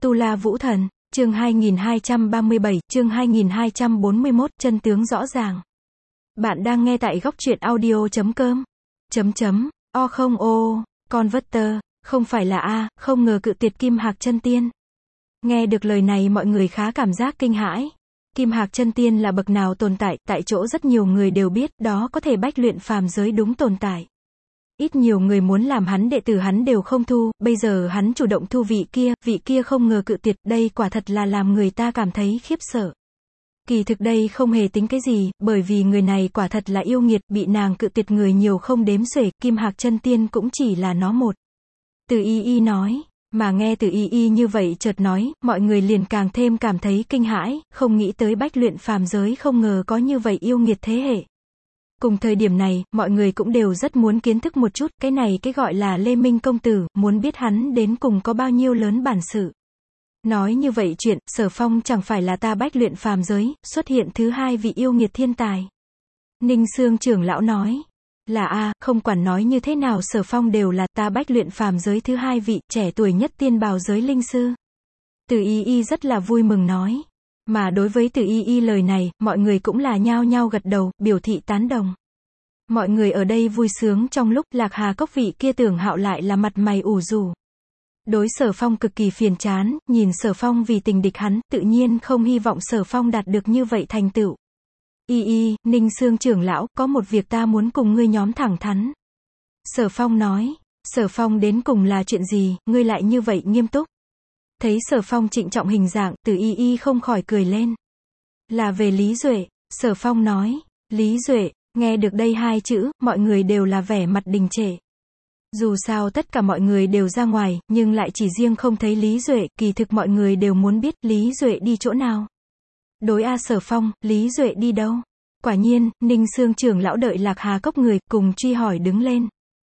Tu La Vũ Thần, chương 2237, chương 2241, chân tướng rõ ràng. Bạn đang nghe tại góc truyện audio.com. O không ô, Converter, không phải là A, không ngờ cự tuyệt Kim Hạc Chân Tiên. Nghe được lời này mọi người khá cảm giác kinh hãi. Kim Hạc Chân Tiên là bậc nào tồn tại chỗ rất nhiều người đều biết, đó có thể bách luyện phàm giới đúng tồn tại. Ít nhiều người muốn làm hắn đệ tử hắn đều không thu, bây giờ hắn chủ động thu vị kia không ngờ cự tuyệt, đây quả thật là làm người ta cảm thấy khiếp sợ. Kỳ thực đây không hề tính cái gì, bởi vì người này quả thật là yêu nghiệt, bị nàng cự tuyệt người nhiều không đếm xuể, Kim Hạc Chân Tiên cũng chỉ là nó một. Từ Y nói, mà nghe Từ Y như vậy chợt nói, mọi người liền càng thêm cảm thấy kinh hãi, không nghĩ tới bách luyện phàm giới không ngờ có như vậy yêu nghiệt thế hệ. Cùng thời điểm này, mọi người cũng đều rất muốn kiến thức một chút, cái này cái gọi là Lê Minh công tử, muốn biết hắn đến cùng có bao nhiêu lớn bản sự. Nói như vậy chuyện, Sở Phong chẳng phải là ta bách luyện phàm giới, xuất hiện thứ hai vị yêu nghiệt thiên tài. Ninh Xương trưởng lão nói, là A, không quản nói như thế nào Sở Phong đều là ta bách luyện phàm giới thứ hai vị, trẻ tuổi nhất tiên bào giới linh sư. Từ Y rất là vui mừng nói. Mà đối với Từ Y lời này, mọi người cũng là nhao nhao gật đầu, biểu thị tán đồng. Mọi người ở đây vui sướng trong lúc Lạc Hà Cốc vị kia Tưởng Hạo lại là mặt mày ủ rũ. Đối Sở Phong cực kỳ phiền chán, nhìn Sở Phong vì tình địch hắn, tự nhiên không hy vọng Sở Phong đạt được như vậy thành tựu. Ninh Xương trưởng lão, có một việc ta muốn cùng ngươi nhóm thẳng thắn. Sở Phong nói, Sở Phong đến cùng là chuyện gì, ngươi lại như vậy nghiêm túc. Thấy Sở Phong trịnh trọng hình dạng, Từ Y không khỏi cười lên. Là về Lý Duệ, Sở Phong nói, Lý Duệ, nghe được đây hai chữ, mọi người đều là vẻ mặt đình trệ. Dù sao tất cả mọi người đều ra ngoài, nhưng lại chỉ riêng không thấy Lý Duệ, kỳ thực mọi người đều muốn biết Lý Duệ đi chỗ nào. Đối A Sở Phong, Lý Duệ đi đâu? Quả nhiên, Ninh Xương trưởng lão đợi Lạc Hà Cốc người, cùng truy hỏi đứng lên.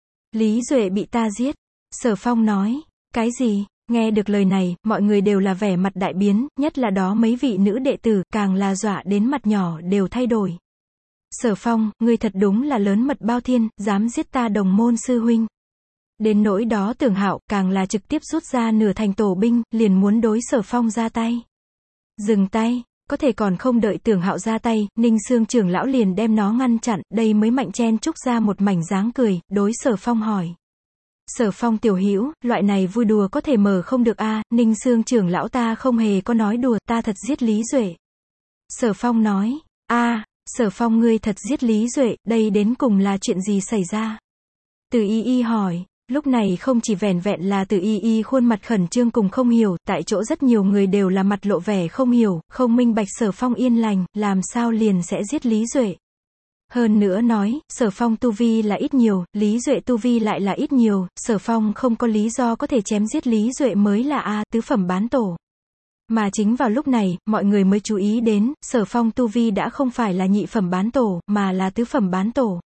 Lý Duệ bị ta giết. Sở Phong nói, cái gì? Nghe được lời này, mọi người đều là vẻ mặt đại biến, nhất là đó mấy vị nữ đệ tử, càng là dọa đến mặt nhỏ đều thay đổi. Sở Phong, ngươi thật đúng là lớn mật bao thiên, dám giết ta đồng môn sư huynh. Đến nỗi đó Tưởng Hạo, càng là trực tiếp rút ra nửa thành tổ binh, liền muốn đối Sở Phong ra tay. Dừng tay, có thể còn không đợi Tưởng Hạo ra tay, Ninh Xương trưởng lão liền đem nó ngăn chặn, đây mới mạnh chen chúc ra một mảnh dáng cười, đối Sở Phong hỏi. Sở Phong tiểu hữu, loại này vui đùa có thể mở không được a? Ninh Xương trưởng lão ta không hề có nói đùa, ta thật giết Lý Duệ. Sở Phong nói, Sở Phong ngươi thật giết Lý Duệ, đây đến cùng là chuyện gì xảy ra? Từ Y hỏi, lúc này không chỉ vẻn vẹn là Từ Y khuôn mặt khẩn trương cùng không hiểu, tại chỗ rất nhiều người đều là mặt lộ vẻ không hiểu, không minh bạch Sở Phong yên lành, làm sao liền sẽ giết Lý Duệ. Hơn nữa nói, Sở Phong tu vi là ít nhiều, Lý Duệ tu vi lại là ít nhiều, Sở Phong không có lý do có thể chém giết Lý Duệ mới là A, tứ phẩm bán tổ. Mà chính vào lúc này, mọi người mới chú ý đến, Sở Phong tu vi đã không phải là nhị phẩm bán tổ, mà là tứ phẩm bán tổ.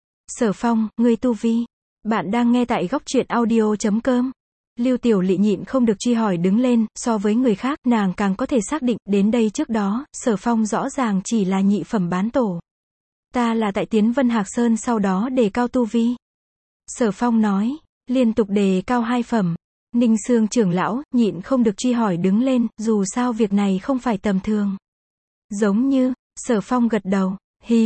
Sở Phong, ngươi tu vi. Bạn đang nghe tại góc truyện audio.com. Lưu Tiểu Lị nhịn không được truy hỏi đứng lên, so với người khác, nàng càng có thể xác định, đến đây trước đó, Sở Phong rõ ràng chỉ là nhị phẩm bán tổ. Ta là tại tiến Vân Hạc Sơn sau đó đề cao tu vi. Sở Phong nói, liên tục đề cao 2 phẩm. Ninh Xương trưởng lão, nhịn không được truy hỏi đứng lên, dù sao việc này không phải tầm thường. Giống như, Sở Phong gật đầu,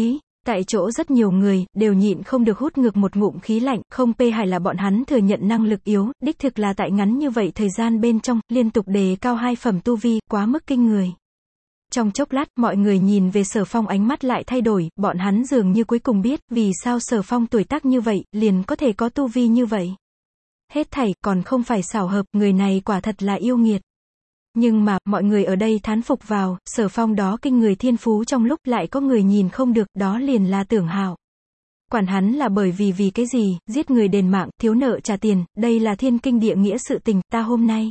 tại chỗ rất nhiều người, đều nhịn không được hút ngược một ngụm khí lạnh, không hay là bọn hắn thừa nhận năng lực yếu, đích thực là tại ngắn như vậy thời gian bên trong, liên tục đề cao 2 phẩm tu vi, quá mức kinh người. Trong chốc lát, mọi người nhìn về Sở Phong ánh mắt lại thay đổi, bọn hắn dường như cuối cùng biết, vì sao Sở Phong tuổi tác như vậy, liền có thể có tu vi như vậy. Hết thảy, còn không phải xảo hợp, người này quả thật là yêu nghiệt. Nhưng mà, mọi người ở đây thán phục vào, Sở Phong đó kinh người thiên phú trong lúc lại có người nhìn không được, đó liền là Tưởng Hạo. Quản hắn là bởi vì cái gì, giết người đền mạng, thiếu nợ trả tiền, đây là thiên kinh địa nghĩa sự tình, ta hôm nay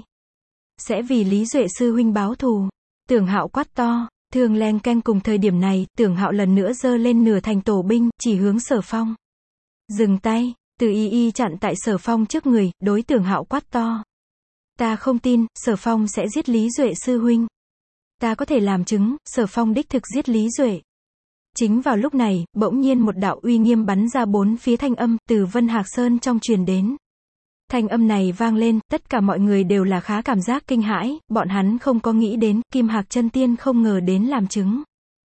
sẽ vì Lý Duệ sư huynh báo thù. Tưởng Hạo quát to, thương len keng cùng thời điểm này, Tưởng Hạo lần nữa giơ lên nửa thành tổ binh, chỉ hướng Sở Phong. Dừng tay, Từ Y chặn tại Sở Phong trước người, đối Tưởng Hạo quát to. Ta không tin, Sở Phong sẽ giết Lý Duệ sư huynh. Ta có thể làm chứng, Sở Phong đích thực giết Lý Duệ. Chính vào lúc này, bỗng nhiên một đạo uy nghiêm bắn ra bốn phía thanh âm, từ Vân Hạc Sơn trong truyền đến. Thanh âm này vang lên, tất cả mọi người đều là khá cảm giác kinh hãi, bọn hắn không có nghĩ đến, Kim Hạc Chân Tiên không ngờ đến làm chứng.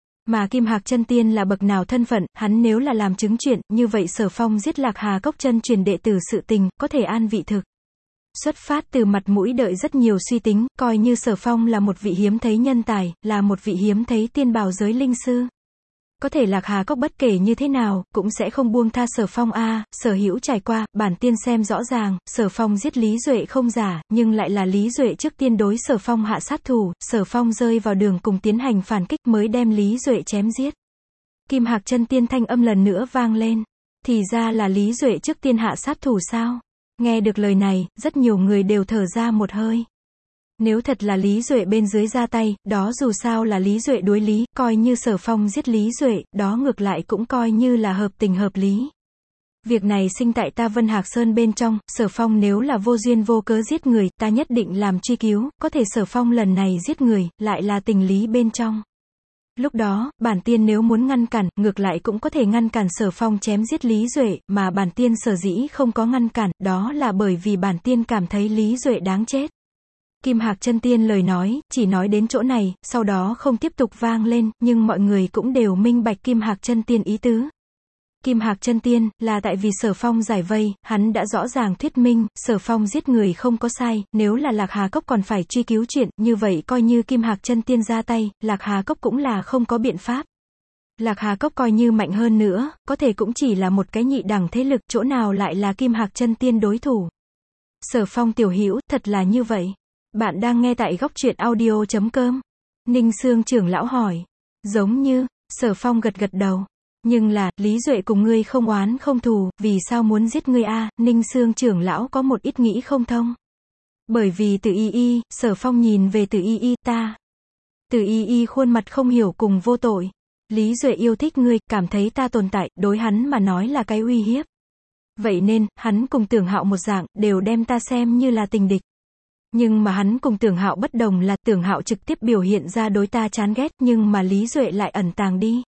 Mà Kim Hạc Chân Tiên là bậc nào thân phận, hắn nếu là làm chứng chuyện, như vậy Sở Phong giết Lạc Hà Cốc chân truyền đệ tử sự tình, có thể an vị thực. Xuất phát từ mặt mũi đợi rất nhiều suy tính, coi như Sở Phong là một vị hiếm thấy nhân tài, là một vị hiếm thấy tiên bào giới linh sư. Có thể Lạc Hà Cốc bất kể như thế nào, cũng sẽ không buông tha Sở Phong a. Sở Hữu trải qua, bản tiên xem rõ ràng, Sở Phong giết Lý Duệ không giả, nhưng lại là Lý Duệ trước tiên đối Sở Phong hạ sát thủ, Sở Phong rơi vào đường cùng tiến hành phản kích mới đem Lý Duệ chém giết. Kim Hạc Chân Tiên thanh âm lần nữa vang lên. Thì ra là Lý Duệ trước tiên hạ sát thủ sao? Nghe được lời này, rất nhiều người đều thở ra một hơi. Nếu thật là Lý Duệ bên dưới ra tay, đó dù sao là Lý Duệ đối lý, coi như Sở Phong giết Lý Duệ, đó ngược lại cũng coi như là hợp tình hợp lý. Việc này sinh tại ta Vân Hạc Sơn bên trong, Sở Phong nếu là vô duyên vô cớ giết người, ta nhất định làm truy cứu, có thể Sở Phong lần này giết người, lại là tình lý bên trong. Lúc đó, bản tiên nếu muốn ngăn cản, ngược lại cũng có thể ngăn cản Sở Phong chém giết Lý Duệ, mà bản tiên sở dĩ không có ngăn cản, đó là bởi vì bản tiên cảm thấy Lý Duệ đáng chết. Kim Hạc Chân Tiên lời nói, chỉ nói đến chỗ này, sau đó không tiếp tục vang lên, nhưng mọi người cũng đều minh bạch Kim Hạc Chân Tiên ý tứ. Kim Hạc Chân Tiên, là tại vì Sở Phong giải vây, hắn đã rõ ràng thuyết minh, Sở Phong giết người không có sai, nếu là Lạc Hà Cốc còn phải truy cứu chuyện, như vậy coi như Kim Hạc Chân Tiên ra tay, Lạc Hà Cốc cũng là không có biện pháp. Lạc Hà Cốc coi như mạnh hơn nữa, có thể cũng chỉ là một cái nhị đẳng thế lực, chỗ nào lại là Kim Hạc Chân Tiên đối thủ. Sở Phong tiểu hữu, thật là như vậy. Bạn đang nghe tại góc truyện audio.com. Ninh Sương trưởng lão hỏi. Giống như, Sở Phong gật gật đầu. Nhưng là, Lý Duệ cùng ngươi không oán không thù, vì sao muốn giết ngươi a? Ninh Sương trưởng lão có một ít nghĩ không thông. Bởi vì Từ Y Y, Sở Phong nhìn về Từ Y Y, ta. Từ Y Y khuôn mặt không hiểu cùng vô tội. Lý Duệ yêu thích ngươi, cảm thấy ta tồn tại, đối hắn mà nói là cái uy hiếp. Vậy nên, hắn cùng Tưởng Hạo một dạng, đều đem ta xem như là tình địch. Nhưng mà hắn cùng Tưởng Hạo bất đồng là Tưởng Hạo trực tiếp biểu hiện ra đối ta chán ghét, nhưng mà Lý Duệ lại ẩn tàng đi.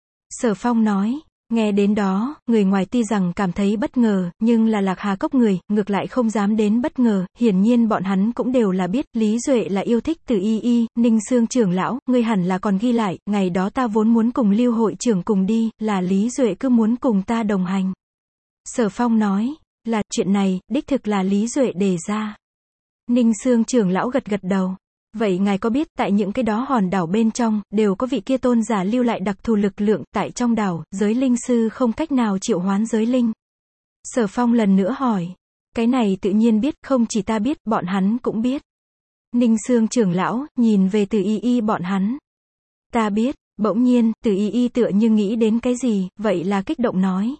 Sở Phong nói, nghe đến đó, người ngoài tuy rằng cảm thấy bất ngờ, nhưng là Lạc Hà Cốc người, ngược lại không dám đến bất ngờ, hiển nhiên bọn hắn cũng đều là biết, Lý Duệ là yêu thích Từ Y Y. Ninh Sương trưởng lão, ngươi hẳn là còn ghi lại, ngày đó ta vốn muốn cùng Lưu hội trưởng cùng đi, là Lý Duệ cứ muốn cùng ta đồng hành. Sở Phong nói, là, chuyện này, đích thực là Lý Duệ đề ra. Ninh Sương trưởng lão gật gật đầu. Vậy ngài có biết, tại những cái đó hòn đảo bên trong, đều có vị kia tôn giả lưu lại đặc thù lực lượng, tại trong đảo, giới linh sư không cách nào triệu hoán giới linh. Sở Phong lần nữa hỏi. Cái này tự nhiên biết, không chỉ ta biết, bọn hắn cũng biết. Ninh Sương trưởng lão, nhìn về Từ Y Y bọn hắn. Ta biết, bỗng nhiên, Từ Y Y tựa như nghĩ đến cái gì, vậy là kích động nói.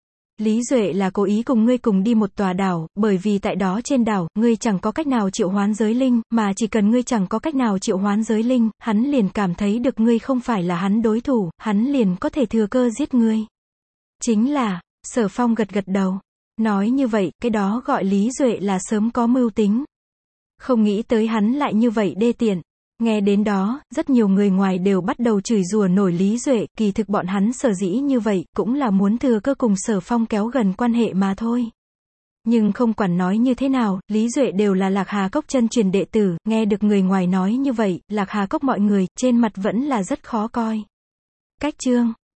Lý Duệ là cố ý cùng ngươi cùng đi một tòa đảo, bởi vì tại đó trên đảo, ngươi chẳng có cách nào triệu hoán giới linh, mà chỉ cần ngươi chẳng có cách nào triệu hoán giới linh, hắn liền cảm thấy được ngươi không phải là hắn đối thủ, hắn liền có thể thừa cơ giết ngươi. Chính là, Sở Phong gật gật đầu. Nói như vậy, cái đó gọi Lý Duệ là sớm có mưu tính. Không nghĩ tới hắn lại như vậy đê tiện. Nghe đến đó, rất nhiều người ngoài đều bắt đầu chửi rủa nổi Lý Duệ, kỳ thực bọn hắn sở dĩ như vậy, cũng là muốn thừa cơ cùng Sở Phong kéo gần quan hệ mà thôi. Nhưng không quản nói như thế nào, Lý Duệ đều là Lạc Hà Cốc chân truyền đệ tử, nghe được người ngoài nói như vậy, Lạc Hà Cốc mọi người, trên mặt vẫn là rất khó coi. Cách chương